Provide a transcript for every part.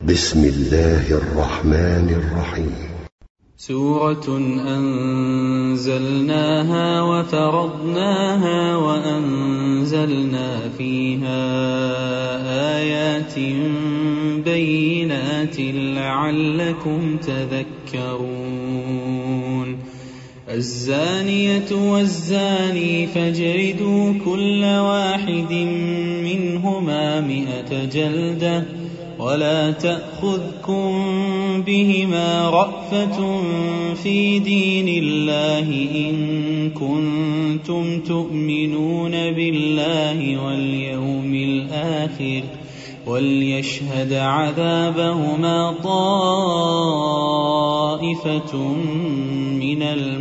بسم الله الرحمن الرحيم. سورة أنزلناها وفرضناها وأنزلنا فيها آيات بينات لعلكم تذكرون. الزانية والزاني فاجلدوا كل واحد منهما 100 جلدة ولا تأخذكم بهما رأفة في دين الله إن كنتم تؤمنون بالله واليوم الآخر وليشهد عذابهما طائفة من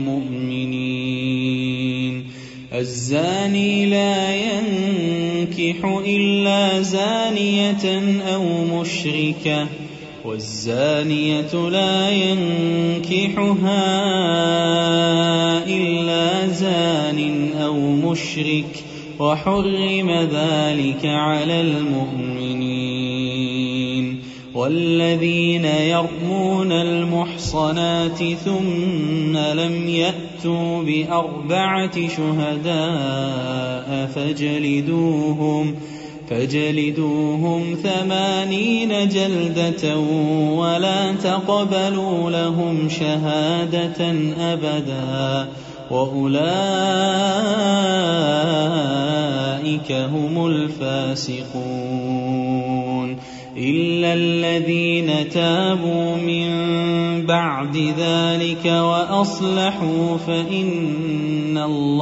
المؤمنين. الزاني لا ينكح إلا زانية أو مشركة والزانية لا ينكحها إلا زان أو مشرك وحرم ذلك على المؤمنين. والذين يرمون المحصنات ثم لم يأتوا ب4 شهداء فاجلدوهم 80 جلدة ولا تقبلوا لهم شهادة أبدا وأولئك هم الفاسقون. إلا الذين تابوا من بعد ذلك وأصلحوا فإن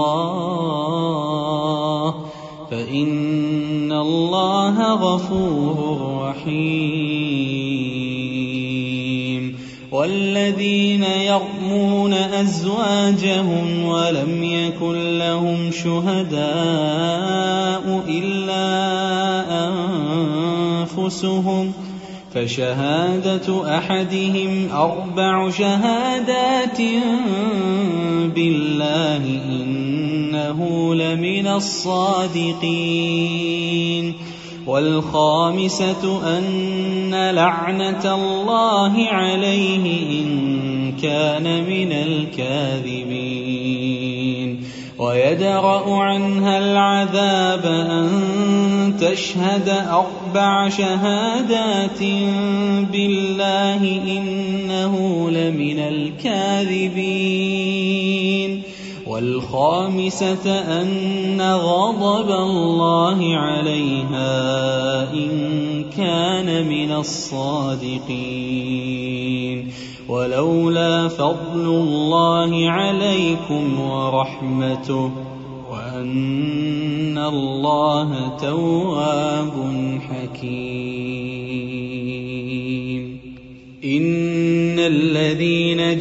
الله غفور رحيم. والذين يرمون أزواجهم ولم يكن لهم شهداء إلا أنفسهم فشهادة أحدهم 4 شهادات بالله إنه لمن الصادقين. والخامسة أن لعنة الله عليه إن كان من الكاذبين. ويدرأ عنها العذاب أن تشهد 4 شهادات بالله إنه لمن الكاذبين. والخامسة أن غضب الله عليها إن كان من الصادقين. ولولا فضل الله عليكم ورحمته وأن الله تواب حكيم. إن الذين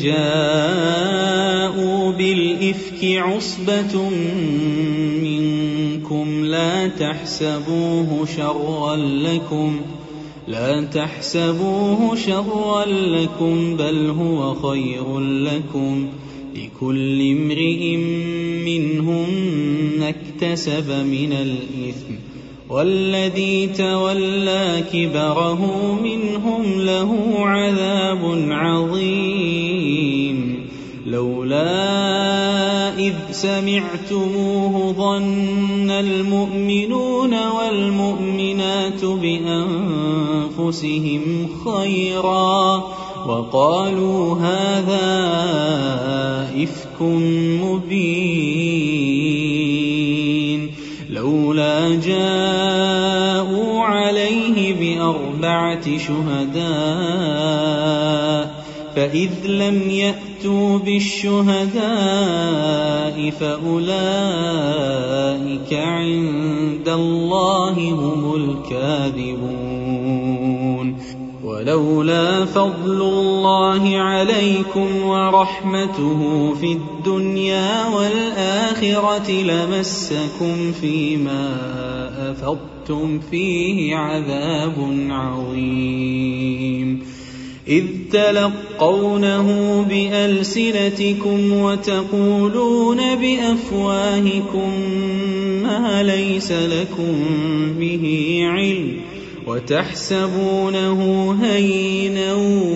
جاءوا بالإفك عصبة منكم لا تحسبوه شرا لكم بل هو خير لكم لكل امرئ منهم ما اكتسب من الإثم والذي تولى كبره منهم له عذاب عظيم. لولا إذ سمعتموه ظن المؤمنون والمؤمنات بأنفسهم خيرا وقالوا هذا إفك مبين. لولا جاءوا عليه ب4 شهداء فإذ لم يأتوا بالشهداء فأولئك عند الله هم الكاذبون. ولولا فضل الله عليكم ورحمته في الدنيا والآخرة لمسكم فيما أفضتم فيه عذاب عظيم. إذ تلقونه بألسنتكم وتقولون بأفواهكم ما ليس لكم به علم وتحسبونه هينا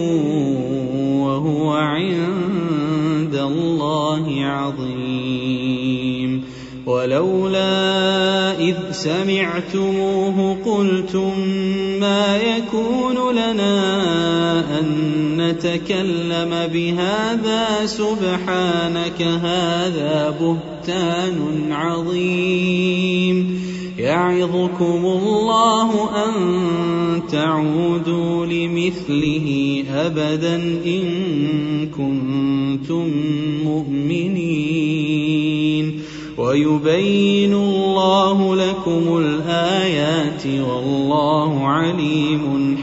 وهو عند الله عظيم ولولا إذ سمعتموه قلتم ما يكون لنا أن نتكلم بهذا سبحانك هذا بهتان عظيم يعظكم الله أن تعودوا لمثله أبدا إن كنتم مؤمنين ويبين الله لكم الآيات والله عليم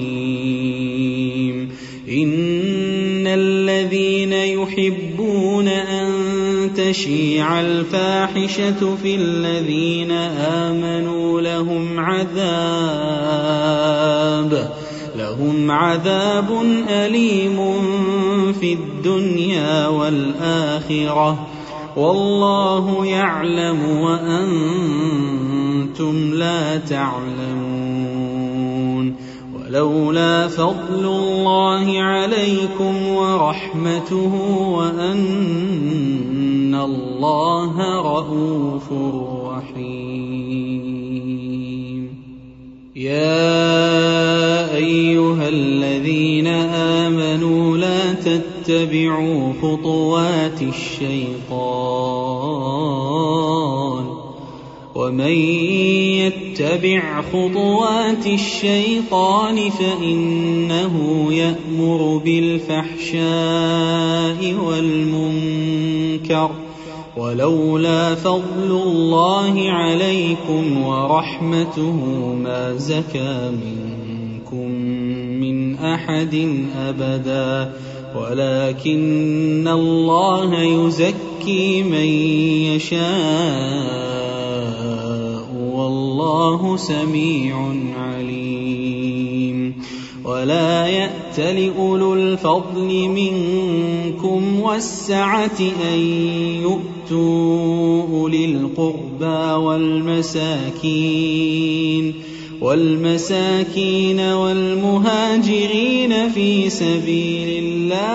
حكيم إن الذين يحبون أن تشيع الفاحشة في الذين آمنوا لهم عذاب أليم في الدنيا والآخرة والله يعلم وأنتم لا تعلمون ولولا فضل الله عليكم ورحمته وأن الله رءوف رحيم يا أيها الذين آمنوا لا تتبعوا خطوات الشيطان ومن يتبع خطوات الشيطان فإنه يأمر بالفحشاء والمنكر ولولا فضل الله عليكم ورحمته ما زكى منكم من أحد أبدا ولكن الله يزكي من يشاء والله سميع عليم ولا يأت لأولو الفضل منكم والسعة أن يؤتوا أولي القربى والمساكين والمهاجرين في سبيل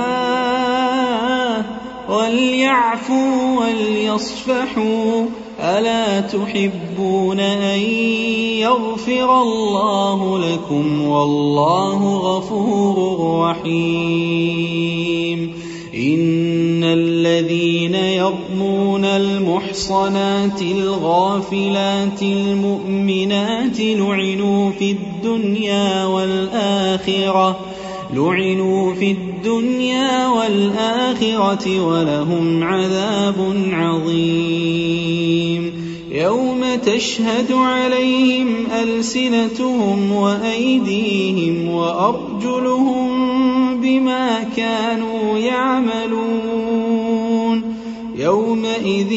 الله وليعفوا وليصفحوا ألا تحبون أن يغفر الله لكم والله غفور رحيم إن الذين يرمون المحصنات الغافلات المؤمنات لعنوا في الدنيا والآخرة ولهم عذاب عظيم يوم تشهد عليهم ألسنتهم وأيديهم وأرجلهم بما كانوا يعملون يومئذ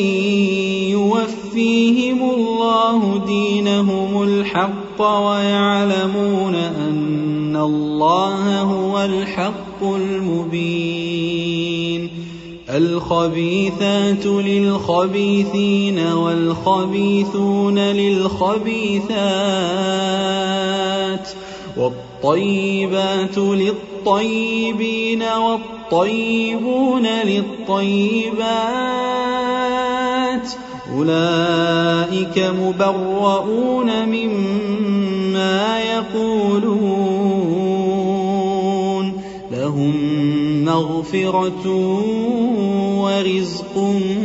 يوفيهم الله دينهم الحق ويعلمون أن الله هو الحق المبين الخبيثات للخبيثين والخبيثون للخبيثات والطيبات للطيبين والطيبون للطيبات أولئك مبرؤون مما يقولون لهم مغفرة ورزق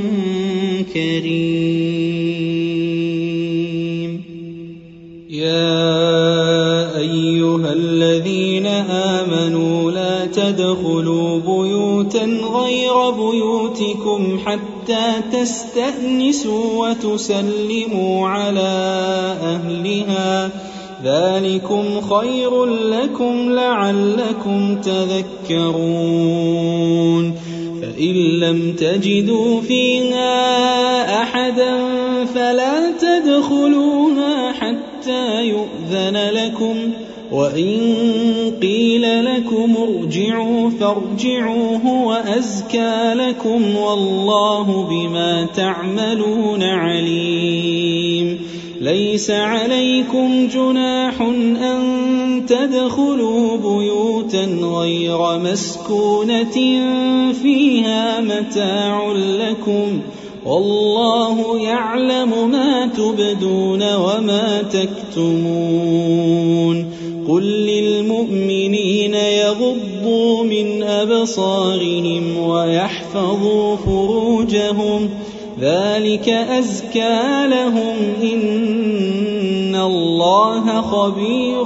كريم يا أيها الذين آمنوا لا تدخلوا بيوتا غير بيوتكم حتى تستأنسوا وتسلموا على أهلها ذلكم خير لكم لعلكم تذكرون فإن لم تجدوا فيها أحدا فلا تدخلوها حتى يؤذن لكم وإن قيل لكم ارجعوا فارجعوا هو أزكى لكم والله بما تعملون عليم ليس عليكم جناح أن تدخلوا بيوتا غير مسكونة فيها متاع لكم والله يعلم ما تبدون وما تكتمون قل للمؤمنين يغضوا من أبصارهم ويحفظوا فروجهم ذلك أزكى لهم إن الله خبير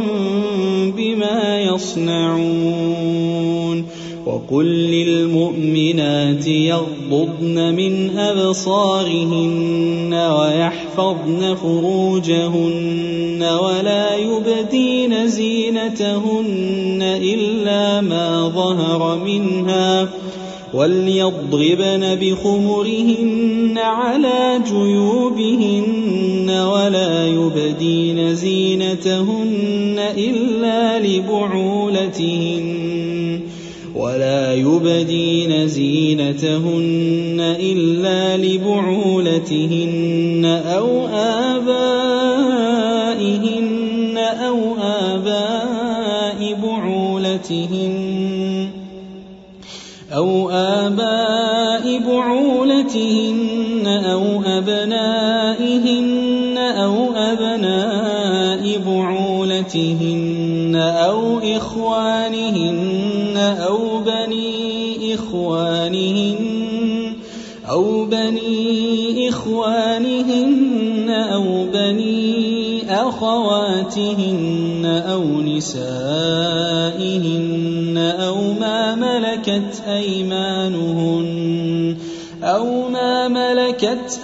بما يصنعون وقل للمؤمنات يغضضن من أبصارهن ويحفظن فروجهن ولا يبدين زينتهن إلا ما ظهر منها وليضربن بخمرهن على جيوبهن ولا يبدين زينتهن إلا لبعولتهن أو آبائهن أو آباء بعولتهن أو أبنائهن أو أبناء بعولتهن أو إخوانهن أو بني إخوانهن أو بني أخواتهن أو نسائهن أو ما ملكت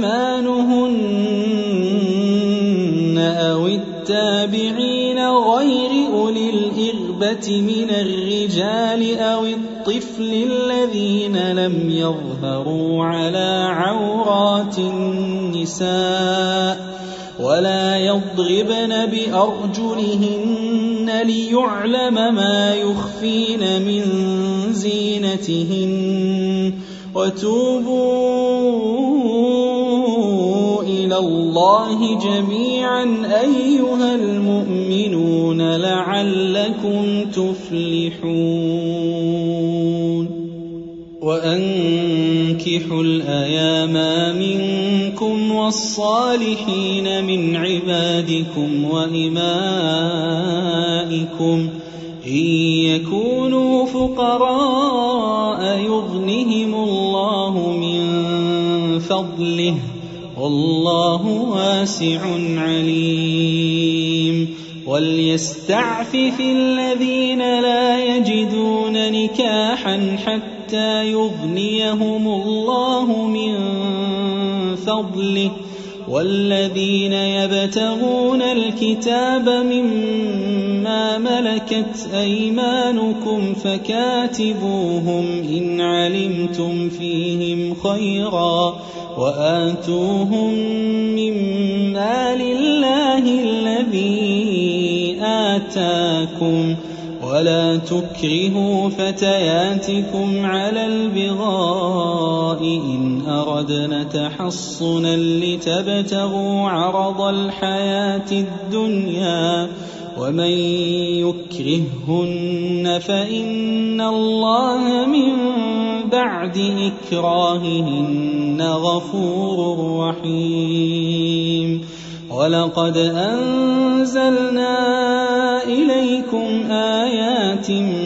أيمانهن أو التابعين غير أولي الإربة من الرجال أو الطفل الذين لم يظهروا على عورات النساء ولا يضربن بأرجلهن ليعلم ما يخفين من زينتهن وتوبوا إلى الله جميعا أيها المؤمنون لعلكم تفلحون وأنكحوا الأيام منكم والصالحين من عبادكم وإمائكم إن يكونوا فقراء يغنهم الله من فضله والله واسع عليم وليستعفف الذين لا يجدون نكاحا حتى يغنيهم الله من فضله والذين يبتغون الكتاب مما ملكت أيمانكم فكاتبوهم إن علمتم فيهم خيرا وآتوهم مما لله الذي آتاكم ولا تكرهوا فتياتكم على البغاء إن أردنا تحصنا لتبتغوا عرض الحياة الدنيا ومن يكرههن فإن الله من بعد إكراههن غفور رحيم ولقد أنزلنا إليكم آيات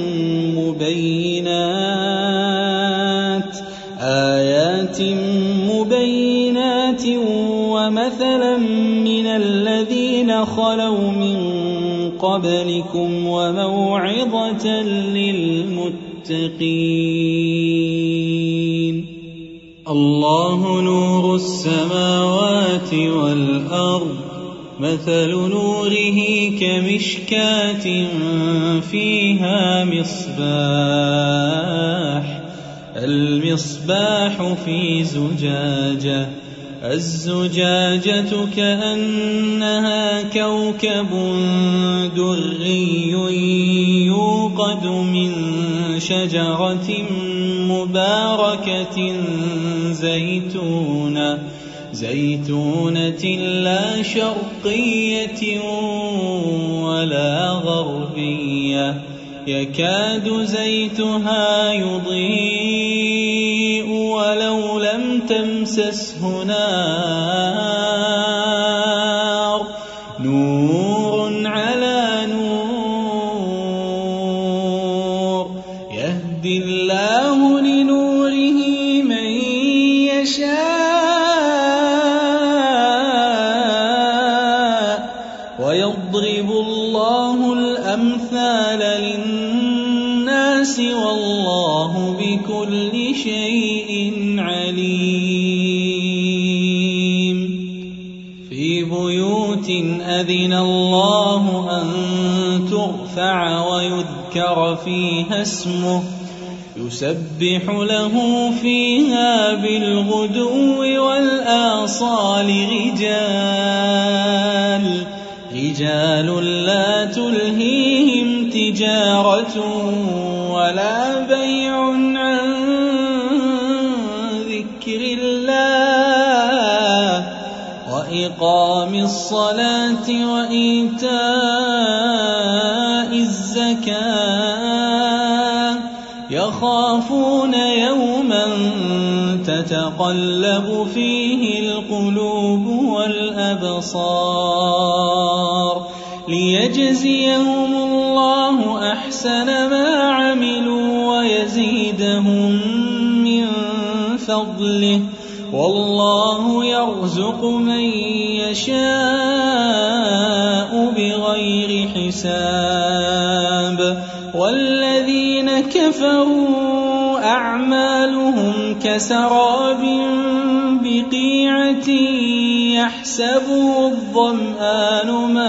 مبينات ومثلا من الذين خلوا من قبلكم وموعظة للمتقين الله نور السماوات والأرض مثل نوره كمشكاة فيها المصباح في زجاجة الزجاجة كأنها كوكب دري يوقد من شجرة مباركة زيتونة لا شرقية ولا غربية يكاد زيتها يضيء ولو لم تمسسه نار نور على نور يهدي الله لنوره من يشاء ويضرب الله الأمثال للناس والله بكل شيء عليم في بيوت أذن الله أن ترفع ويذكر فيها اسمه يسبح له فيها بالغدو والآصال رجال لا تلهيهم تجارة ولا بيع عن ذكر الله وإقام الصلاة وإيتاء الزكاة يخافون يوما تتقلب فيه القلوب والأبصار ليجزيهم الله أحسن ما عملوا ويزيدهم من فضله والله يرزق من يشاء بغير حساب والذين كفروا أعمالهم كسراب بقيعة يحسبه الظمآن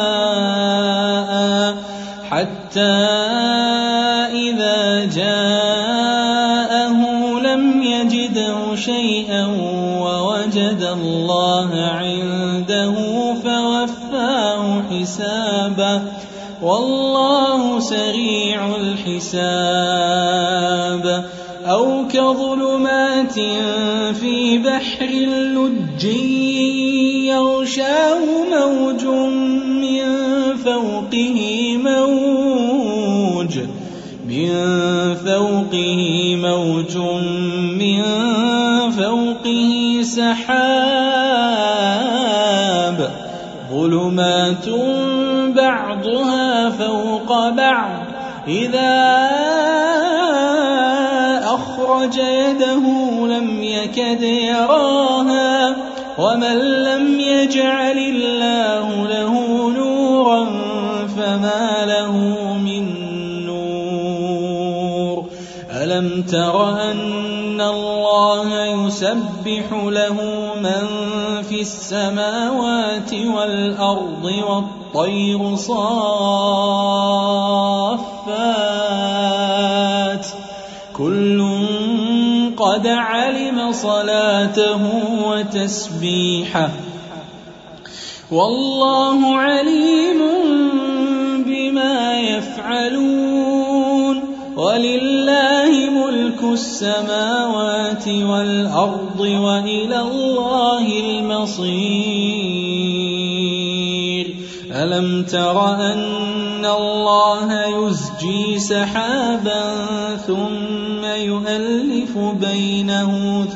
ماء حتى إذا جاءه لم يجده شيئا ووجد الله عنده فوفاه حسابه والله سريع الحساب أو كظلمات في بحر لجي يغشاه موج من فوقه سحاب ظلمات بعضها فوق بعض إذا أخرج يده لم يكد يراها ومن لم يجعل الله له نورا فما له من نور ألم تر أن الله يسبح له من في السماوات والأرض والطير صافات كل قد علم صلاته وتسبيحه والله عليم بما يفعلون ولله ملك السماوات والأرض وإلى الله المصير ألم تر أن الله يزجي سحابا ثم يؤلف بينه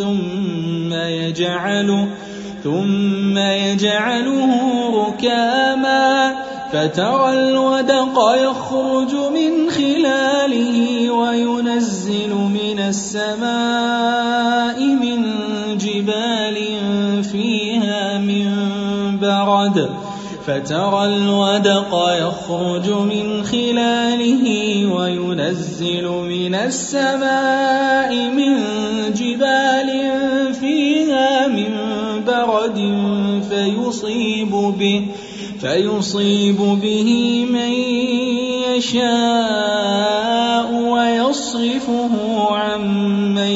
ثم يجعله ركاما فترى الودق يخرج من خلاله وينزل من السماء من جبال فيها من برد فترى الودق يخرج من خلاله وينزل من السماء من جبال فيها من برد فيصيب به من يشاء ويصرفه عن من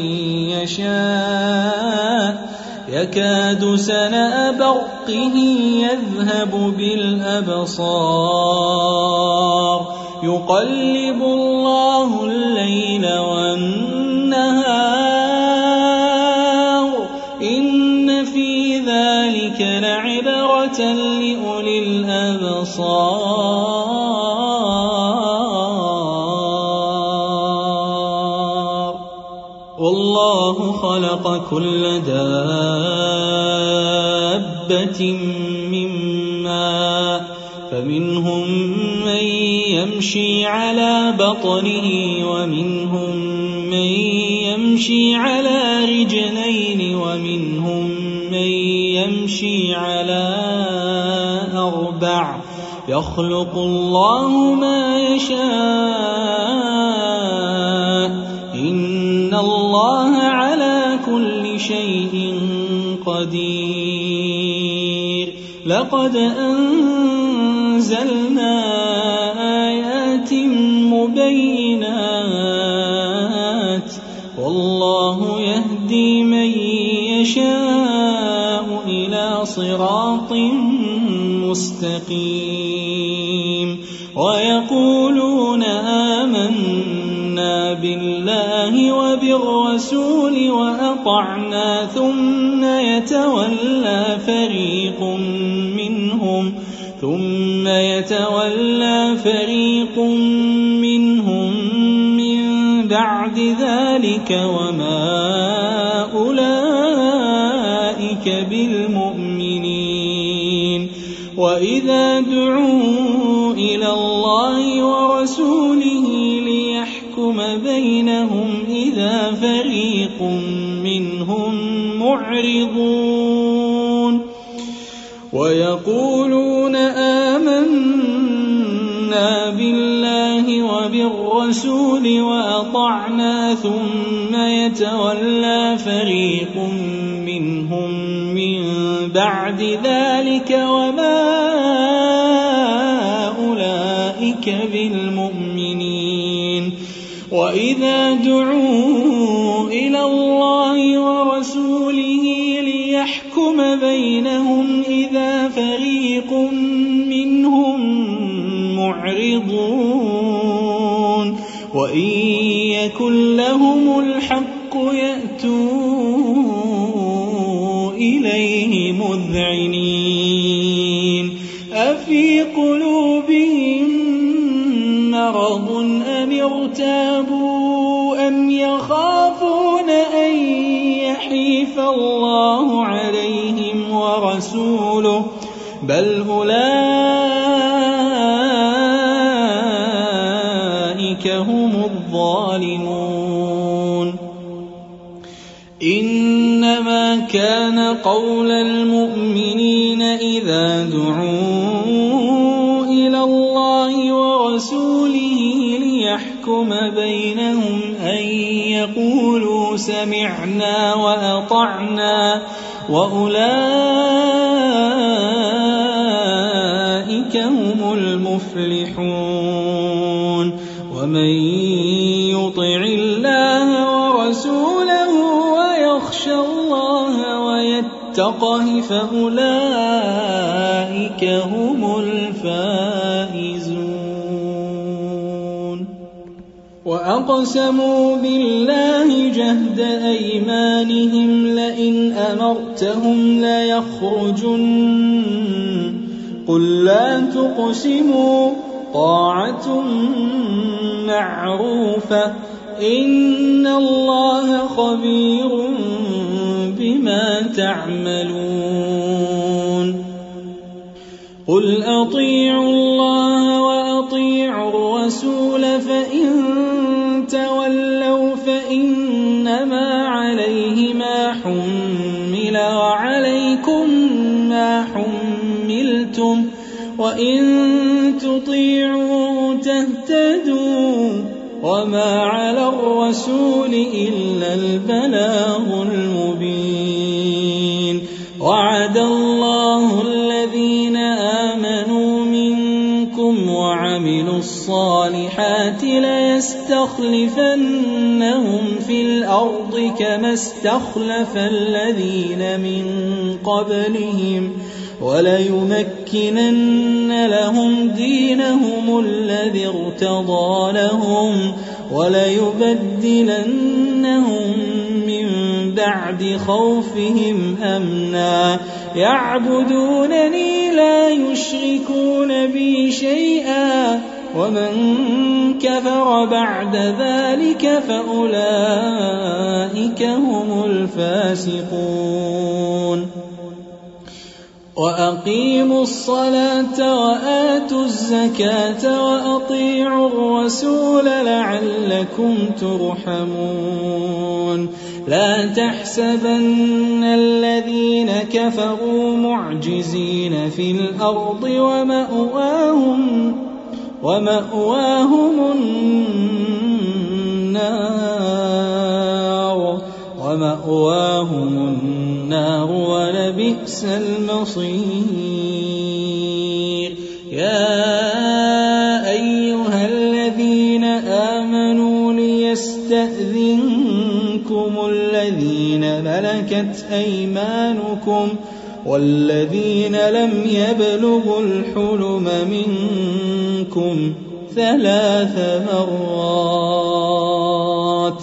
يشاء يكاد سنا برقه يذهب بالأبصار يقلب الله الليل والنهار إن في ذلك لأولي الأبصار. والله خلق كل دابة من ماء فمنهم من يمشي على بطنه ومنهم من يمشي على رجلين ومنهم من يمشي على أربع يخلق الله ما يشاء إن الله على كل شيء قدير. لقد أنزلنا آيات مبينات والله يهدي من يشاء إلى صراط مستقيم. ويقولون آمنا بالله وبالرسول وأطعنا ثم يتولى فريق منهم من بعد ذلك وما أولئك بالمؤمنين. وإذا دعوا إلى الله ورسوله ليحكم بينهم إذا فريق منهم معرضون ويقولون آمنا بالله وبالرسول وأطعنا ثم يتولى فريق منهم من بعد ذلك وما أولئك بالمؤمنين. وإذا دعوا إلى الله ورسوله ليحكم بينهم إذا فريق منهم معرضون وإن يكن لهم الحق يأتوا إليه مذعنين. أفي قلوبهم مرض أم ارتابوا أم يخافون أن يحيف الله عليهم ورسوله بل أولئك هم الظالمون. إنما كان قول المؤمنين إذا دعوا إلى الله ورسوله ليحكم بينهم أن يقولوا سمعنا وأطعنا وأولئك هم المفلحون. ومن يطع الله ورسوله ويخشى الله ويتقه فأولئك هم الفائزون. وأقسموا بالله جهد أيمانهم لئن أمرتهم ليخرجن قل لا تقسموا طاعة معروفة إن الله خبير بما تعملون. قل أطيعوا الله وأطيعوا الرسول فإن تولوا فإنما عليه ما حمل وعليكم ما حملتم وإن تطيعوا تهتدوا وما على الرسول إلا البلاغ المبين. وعد الله الذين آمنوا منكم وعملوا الصالحات ليستخلفنهم في الأرض كما استخلف الذين من قبلهم وليمكنن لهم دينهم الذي ارتضى لهم وليبدلنهم من بعد خوفهم أمنا يعبدونني لا يشركون بي شيئا ومن كفر بعد ذلك فأولئك هم الفاسقون وأقيموا الصلاة وآتوا الزكاة وأطيعوا الرسول لعلكم ترحمون لا تحسبن الذين كفروا معجزين في الأرض ومأواهم النار ولبئس المصير يا أيها الذين آمنوا ليستأذنكم الذين ملكت أيمانكم والذين لم يبلغوا الحلم منكم 3 مرات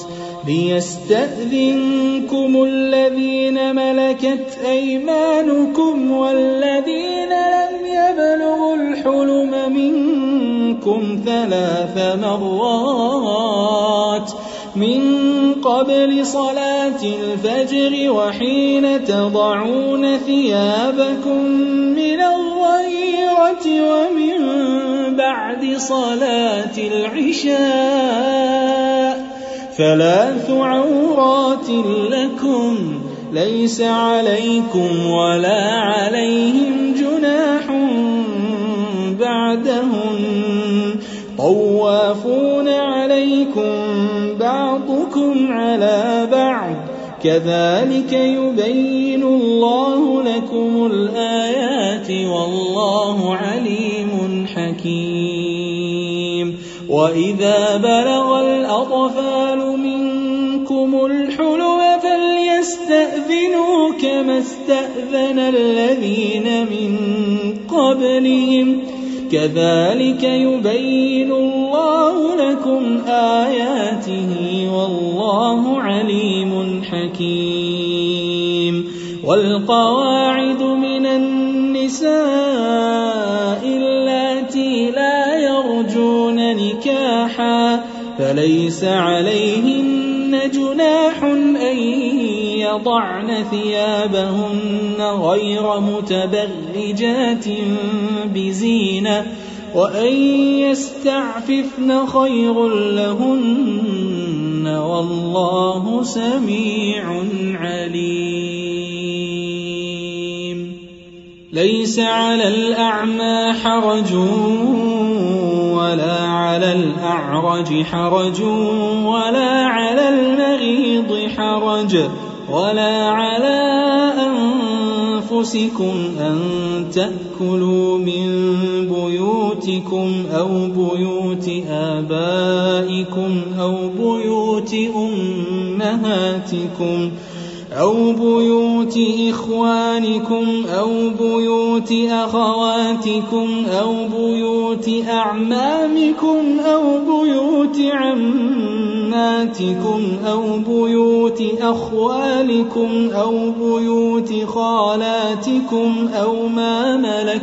ليستأذنكم الذين ملكت أيمانكم والذين لم يبلغوا الحلم منكم 3 مرات من قبل صلاة الفجر وحين تضعون ثيابكم من الظهيرة ومن بعد صلاة العشاء 3 عورات لكم ليس عليكم ولا عليهم جناح بعدهم طوافون عليكم بعضكم على بعض كذلك يبين الله لكم الآيات والله عليم حكيم وإذا بلغ الأطفال منكم الحلم فليستأذنوا كما استأذن الذين من قبلهم كذلك يبين الله لكم آياته والله عليم حكيم والقواعد من النساء اللاتي لا يرجون نكاحا فليس عليهن جناح أن يضعن ثيابهن غير متبرجات بزينة وأن يستعففن خير لهن والله سميع عليم ليس على الأعمى حرج ولا على الأعرج حرج ولا على المريض حرج ولا على أنفسكم أن تأكلوا من بيوتكم أو بيوت آبائكم أو بيوت أمهاتكم أو بيوت إخوانكم أو بيوت أخواتكم أو بيوت أعمامكم أو بيوت عماتكم أو بيوت أخوالكم أو بيوت خالاتكم أو ما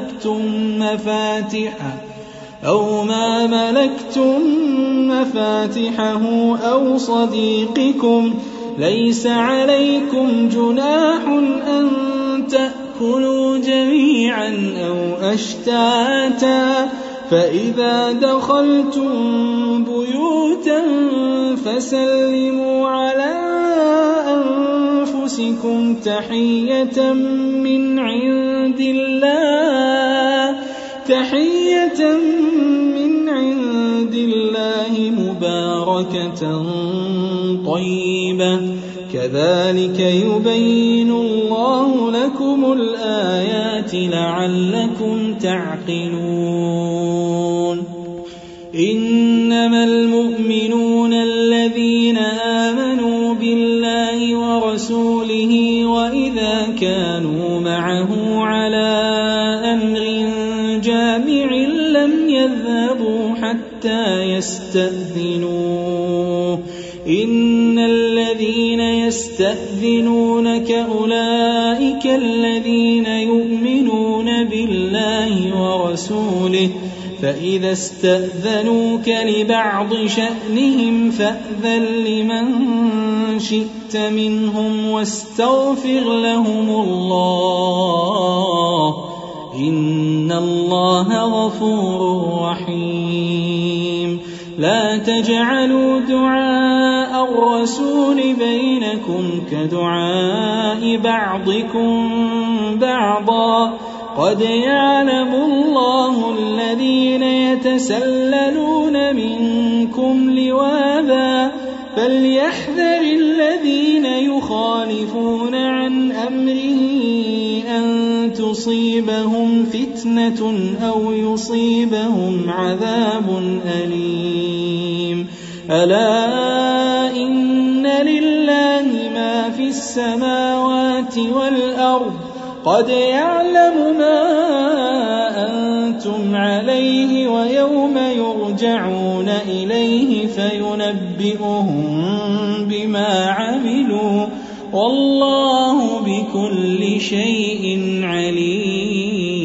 ملكتم مفاتحه أو صديقكم ليس عليكم جناح أن تأكلوا جميعا أو أشتاتا فإذا دخلتم بيوتا فسلموا على أنفسكم تحية من عند الله مباركة طيبة كذلك يبين الله لكم الآيات لعلكم تعقلون إنما المؤمنون الذين آمنوا بالله ورسوله وإذا كانوا معه على أمر جامع لم يذهبوا حتى يستأذنوه إن الذين يستأذنونك أولئك الذين يؤمنون بالله ورسوله فإذا استأذنوك لبعض شأنهم فأذن لمن شئت منهم واستغفر لهم الله إن الله غفور رحيم لا تجعلوا دعاء الرسول بينكم كدعاء بعضكم بعضا قد يعلم الله الذين يتسللون منكم لواذا فليحذر الذين يخالفون عن أمره أن تصيبهم فتنة أو يصيبهم عذاب أليم ألا إن لله ما في السماوات والأرض قد يعلم ما أنتم عليه ويوم يرجعون إليه فينبئهم بما عملوا والله بكل شيء عليم.